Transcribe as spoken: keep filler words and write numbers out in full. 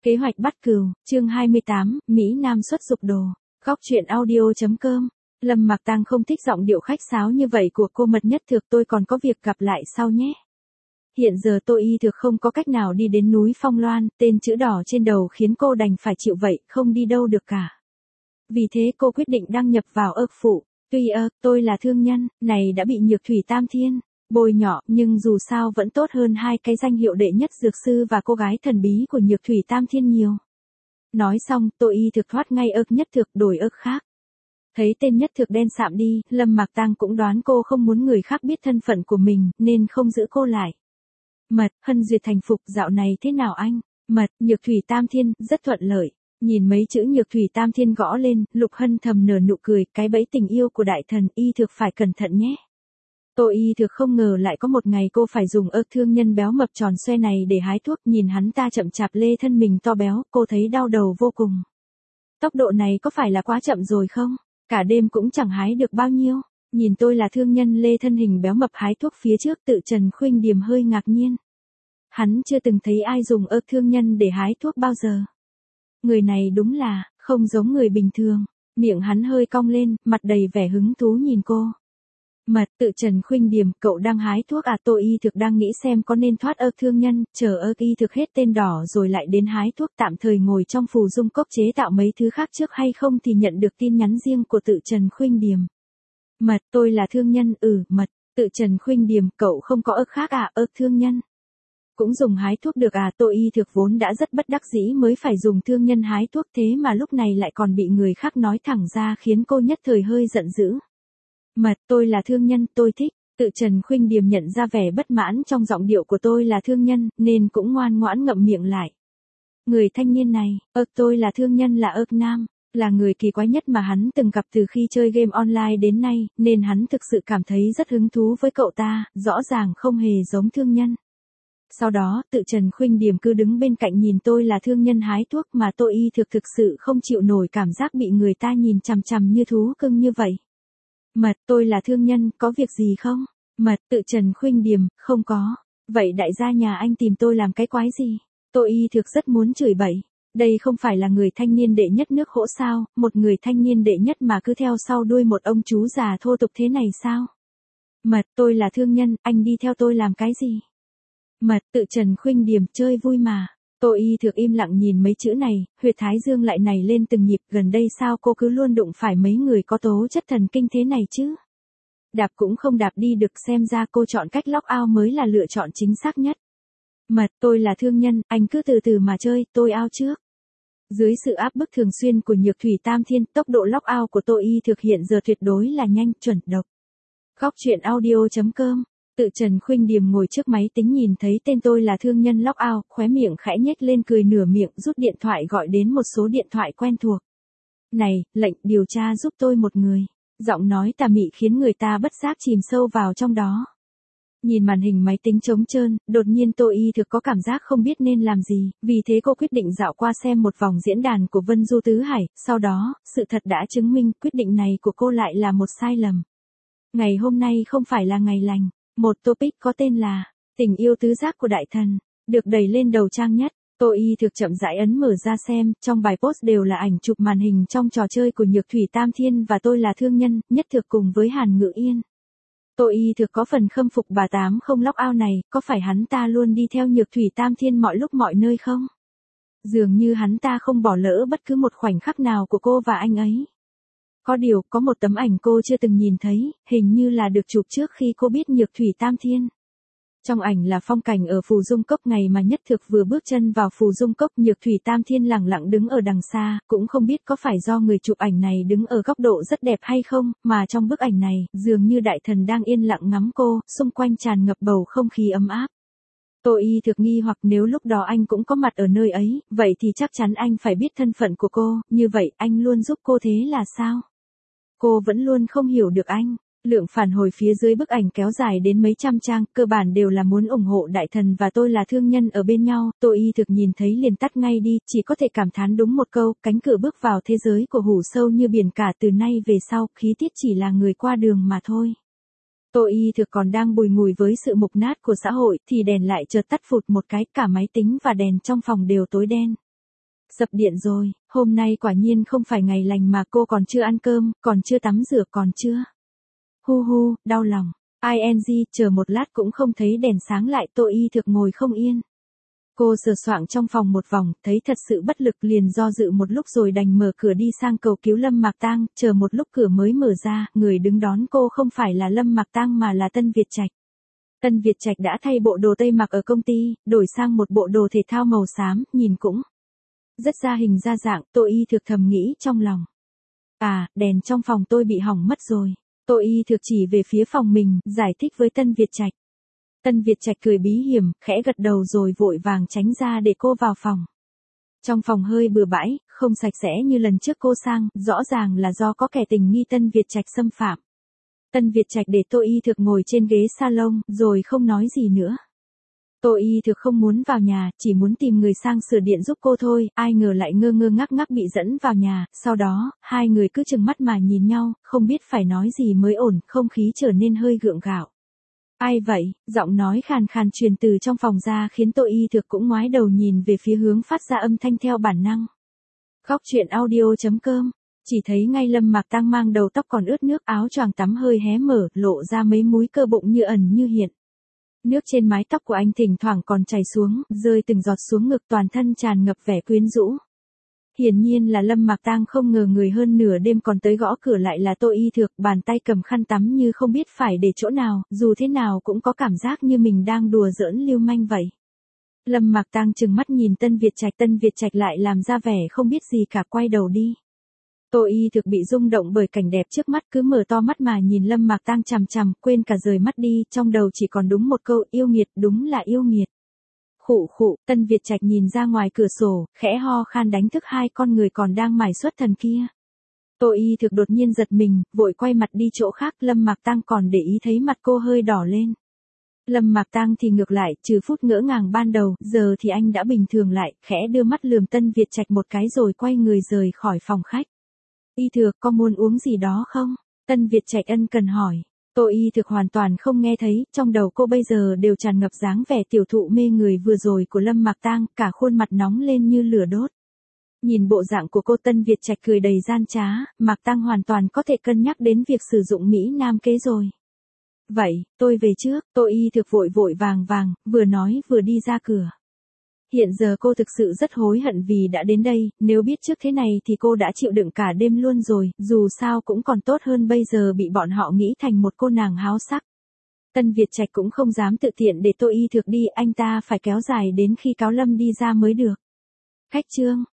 Kế hoạch bắt cừu, chương hai mươi tám, Mỹ Nam xuất dục đồ. Góc truyện audio chấm com. Lâm Mạc Tăng không thích giọng điệu khách sáo như vậy của cô Mật Nhất Thực, tôi còn có việc gặp lại sau nhé. Hiện giờ tôi y thực không có cách nào đi đến núi Phong Loan, tên chữ đỏ trên đầu khiến cô đành phải chịu vậy, không đi đâu được cả. Vì thế cô quyết định đăng nhập vào ơ phụ. Tuy ơ, tôi là thương nhân, này đã bị Nhược Thủy Tam Thiên bôi nhọ, nhưng dù sao vẫn tốt hơn hai cái danh hiệu đệ nhất dược sư và cô gái thần bí của Nhược Thủy Tam Thiên nhiều. Nói xong, tôi y thực thoát ngay ơ Nhất Thực đổi ơ khác. Thấy tên Nhất Thực đen sạm đi, Lâm Mạc Tăng cũng đoán cô không muốn người khác biết thân phận của mình, nên không giữ cô lại. Mật, Hân Duyệt thành phục, dạo này thế nào anh? Mật, Nhược Thủy Tam Thiên, rất thuận lợi. Nhìn mấy chữ Nhược Thủy Tam Thiên gõ lên, Lục Hân thầm nở nụ cười, cái bẫy tình yêu của đại thần, y thực phải cẩn thận nhé. Tôi y thực không ngờ lại có một ngày cô phải dùng ơ thương nhân béo mập tròn xoe này để hái thuốc, nhìn hắn ta chậm chạp lê thân mình to béo, cô thấy đau đầu vô cùng. Tốc độ này có phải là quá chậm rồi không? Cả đêm cũng chẳng hái được bao nhiêu. Nhìn tôi là thương nhân lê thân hình béo mập hái thuốc phía trước, Tự Trần Khuynh Điềm hơi ngạc nhiên. Hắn chưa từng thấy ai dùng ơ thương nhân để hái thuốc bao giờ. Người này đúng là, không giống người bình thường. Miệng hắn hơi cong lên, mặt đầy vẻ hứng thú nhìn cô. Mật, Tự Trần Khuynh Điềm, cậu đang hái thuốc à? Tôi y thực đang nghĩ xem có nên thoát ơ thương nhân, chờ ơ y thực hết tên đỏ rồi lại đến hái thuốc, tạm thời ngồi trong phù dung cốc chế tạo mấy thứ khác trước hay không thì nhận được tin nhắn riêng của Tự Trần Khuynh Điềm. Mật, tôi là thương nhân, ừ, Mật, Tự Trần Khuynh Điềm, cậu không có ơ khác à? Ơ thương nhân cũng dùng hái thuốc được à? Tôi y thực vốn đã rất bất đắc dĩ mới phải dùng thương nhân hái thuốc, thế mà lúc này lại còn bị người khác nói thẳng ra khiến cô nhất thời hơi giận dữ. Mật, tôi là thương nhân, tôi thích. Tự Trần Khuynh Điềm nhận ra vẻ bất mãn trong giọng điệu của tôi là thương nhân, nên cũng ngoan ngoãn ngậm miệng lại. Người thanh niên này, ơ tôi là thương nhân là ơ nam, là người kỳ quái nhất mà hắn từng gặp từ khi chơi game online đến nay, nên hắn thực sự cảm thấy rất hứng thú với cậu ta, rõ ràng không hề giống thương nhân. Sau đó, Tự Trần Khuynh Điềm cứ đứng bên cạnh nhìn tôi là thương nhân hái thuốc mà tôi y thực thực sự không chịu nổi cảm giác bị người ta nhìn chằm chằm như thú cưng như vậy. Mật, tôi là thương nhân, có việc gì không? Mật, Tự Trần Khuynh Điềm, không có. Vậy đại gia nhà anh tìm tôi làm cái quái gì? Tôi y thực rất muốn chửi bậy. Đây không phải là người thanh niên đệ nhất nước Hỗ sao, một người thanh niên đệ nhất mà cứ theo sau đuôi một ông chú già thô tục thế này sao? Mật, tôi là thương nhân, anh đi theo tôi làm cái gì? Mật, Tự Trần Khuynh Điềm, chơi vui mà. Tôi y thực im lặng nhìn mấy chữ này, huyệt thái dương lại nảy lên từng nhịp, gần đây sao cô cứ luôn đụng phải mấy người có tố chất thần kinh thế này chứ? Đạp cũng không đạp đi được, xem ra cô chọn cách lock out mới là lựa chọn chính xác nhất. Mật, tôi là thương nhân, anh cứ từ từ mà chơi, tôi out trước. Dưới sự áp bức thường xuyên của Nhược Thủy Tam Thiên, tốc độ lock out của tôi y thực hiện giờ tuyệt đối là nhanh, chuẩn, độc. Góc truyện audio chấm com. Tự Trần Khuynh Điềm ngồi trước máy tính nhìn thấy tên tôi là thương nhân lock out, khóe miệng khẽ nhếch lên cười nửa miệng, rút điện thoại gọi đến một số điện thoại quen thuộc. Này, lệnh điều tra giúp tôi một người. Giọng nói tà mị khiến người ta bất giác chìm sâu vào trong đó. Nhìn màn hình máy tính trống trơn, đột nhiên tôi y thực có cảm giác không biết nên làm gì, vì thế cô quyết định dạo qua xem một vòng diễn đàn của Vân Du Tứ Hải, sau đó, sự thật đã chứng minh quyết định này của cô lại là một sai lầm. Ngày hôm nay không phải là ngày lành. Một topic có tên là Tình yêu tứ giác của đại thần được đẩy lên đầu trang nhất. Tôi y thực chậm rãi ấn mở ra xem, trong bài post đều là ảnh chụp màn hình trong trò chơi của Nhược Thủy Tam Thiên và tôi là thương nhân, Nhất Thực cùng với Hàn Ngự Yên. Tôi y thực có phần khâm phục bà tám không lock out này, có phải hắn ta luôn đi theo Nhược Thủy Tam Thiên mọi lúc mọi nơi không? Dường như hắn ta không bỏ lỡ bất cứ một khoảnh khắc nào của cô và anh ấy. Có điều, có một tấm ảnh cô chưa từng nhìn thấy, hình như là được chụp trước khi cô biết Nhược Thủy Tam Thiên. Trong ảnh là phong cảnh ở Phù Dung Cốc ngày mà Nhất Thực vừa bước chân vào Phù Dung Cốc, Nhược Thủy Tam Thiên lẳng lặng đứng ở đằng xa, cũng không biết có phải do người chụp ảnh này đứng ở góc độ rất đẹp hay không, mà trong bức ảnh này, dường như đại thần đang yên lặng ngắm cô, xung quanh tràn ngập bầu không khí ấm áp. Tôi y thực nghi hoặc nếu lúc đó anh cũng có mặt ở nơi ấy, vậy thì chắc chắn anh phải biết thân phận của cô, như vậy anh luôn giúp cô thế là sao? Cô vẫn luôn không hiểu được anh. Lượng phản hồi phía dưới bức ảnh kéo dài đến mấy trăm trang, cơ bản đều là muốn ủng hộ đại thần và tôi là thương nhân ở bên nhau. Tôi y thực nhìn thấy liền tắt ngay đi, chỉ có thể cảm thán đúng một câu, cánh cửa bước vào thế giới của hủ sâu như biển cả, từ nay về sau, khí tiết chỉ là người qua đường mà thôi. Tôi y thực còn đang bùi ngùi với sự mục nát của xã hội, thì đèn lại chợt tắt phụt một cái, cả máy tính và đèn trong phòng đều tối đen. Dập điện rồi, hôm nay quả nhiên không phải ngày lành mà cô còn chưa ăn cơm, còn chưa tắm rửa còn chưa. Hu hu, đau lòng. i en giê, chờ một lát cũng không thấy đèn sáng lại, Tô Y Thực ngồi không yên. Cô sờ soạng trong phòng một vòng, thấy thật sự bất lực liền do dự một lúc rồi đành mở cửa đi sang cầu cứu Lâm Mạc Tang, chờ một lúc cửa mới mở ra, người đứng đón cô không phải là Lâm Mạc Tang mà là Tân Việt Trạch. Tân Việt Trạch đã thay bộ đồ tây mặc ở công ty, đổi sang một bộ đồ thể thao màu xám, nhìn cũng rất ra hình ra dạng. Tô Y Thực thầm nghĩ trong lòng. À, đèn trong phòng tôi bị hỏng mất rồi. Tô Y Thực chỉ về phía phòng mình, giải thích với Tân Việt Trạch. Tân Việt Trạch cười bí hiểm, khẽ gật đầu rồi vội vàng tránh ra để cô vào phòng. Trong phòng hơi bừa bãi, không sạch sẽ như lần trước cô sang, rõ ràng là do có kẻ tình nghi Tân Việt Trạch xâm phạm. Tân Việt Trạch để Tô Y Thực ngồi trên ghế salon, rồi không nói gì nữa. Tô Y Thực không muốn vào nhà, chỉ muốn tìm người sang sửa điện giúp cô thôi, ai ngờ lại ngơ ngơ ngác ngác bị dẫn vào nhà, sau đó, hai người cứ chừng mắt mà nhìn nhau, không biết phải nói gì mới ổn, không khí trở nên hơi gượng gạo. Ai vậy? Giọng nói khàn khàn truyền từ trong phòng ra khiến Tô Y Thực cũng ngoái đầu nhìn về phía hướng phát ra âm thanh theo bản năng. Góc truyện audio chấm com. Chỉ thấy ngay Lâm Mạc Tang mang đầu tóc còn ướt nước, áo choàng tắm hơi hé mở, lộ ra mấy múi cơ bụng như ẩn như hiện. Nước trên mái tóc của anh thỉnh thoảng còn chảy xuống, rơi từng giọt xuống ngực, toàn thân tràn ngập vẻ quyến rũ. Hiển nhiên là Lâm Mạc Tang không ngờ người hơn nửa đêm còn tới gõ cửa lại là Tô Y Thực, bàn tay cầm khăn tắm như không biết phải để chỗ nào, dù thế nào cũng có cảm giác như mình đang đùa giỡn lưu manh vậy. Lâm Mạc Tang trừng mắt nhìn Tân Việt Trạch, Tân Việt Trạch lại làm ra vẻ không biết gì cả, quay đầu đi. Tô Y Thực bị rung động bởi cảnh đẹp trước mắt, cứ mở to mắt mà nhìn Lâm Mạc Tang chằm chằm, quên cả rời mắt đi, trong đầu chỉ còn đúng một câu, yêu nghiệt, đúng là yêu nghiệt. Khụ khụ, Tân Việt Trạch nhìn ra ngoài cửa sổ, khẽ ho khan đánh thức hai con người còn đang mải xuất thần kia. Tô Y Thực đột nhiên giật mình, vội quay mặt đi chỗ khác, Lâm Mạc Tang còn để ý thấy mặt cô hơi đỏ lên. Lâm Mạc Tang thì ngược lại, trừ phút ngỡ ngàng ban đầu, giờ thì anh đã bình thường lại, khẽ đưa mắt lườm Tân Việt Trạch một cái rồi quay người rời khỏi phòng khách. Y Thực, có muốn uống gì đó không? Tân Việt Trạch ân cần hỏi. Tô Y Thực hoàn toàn không nghe thấy, trong đầu cô bây giờ đều tràn ngập dáng vẻ tiểu thụ mê người vừa rồi của Lâm Mạc Tang, cả khuôn mặt nóng lên như lửa đốt. Nhìn bộ dạng của cô, Tân Việt Trạch cười đầy gian trá, Mạc Tang hoàn toàn có thể cân nhắc đến việc sử dụng Mỹ Nam kế rồi. Vậy, tôi về trước. Tô Y Thực vội vội vàng vàng, vừa nói vừa đi ra cửa. Hiện giờ cô thực sự rất hối hận vì đã đến đây, nếu biết trước thế này thì cô đã chịu đựng cả đêm luôn rồi, dù sao cũng còn tốt hơn bây giờ bị bọn họ nghĩ thành một cô nàng háo sắc. Tân Việt Trạch cũng không dám tự tiện để Tô Y Thực đi, anh ta phải kéo dài đến khi Cáo Lâm đi ra mới được. Khách trương,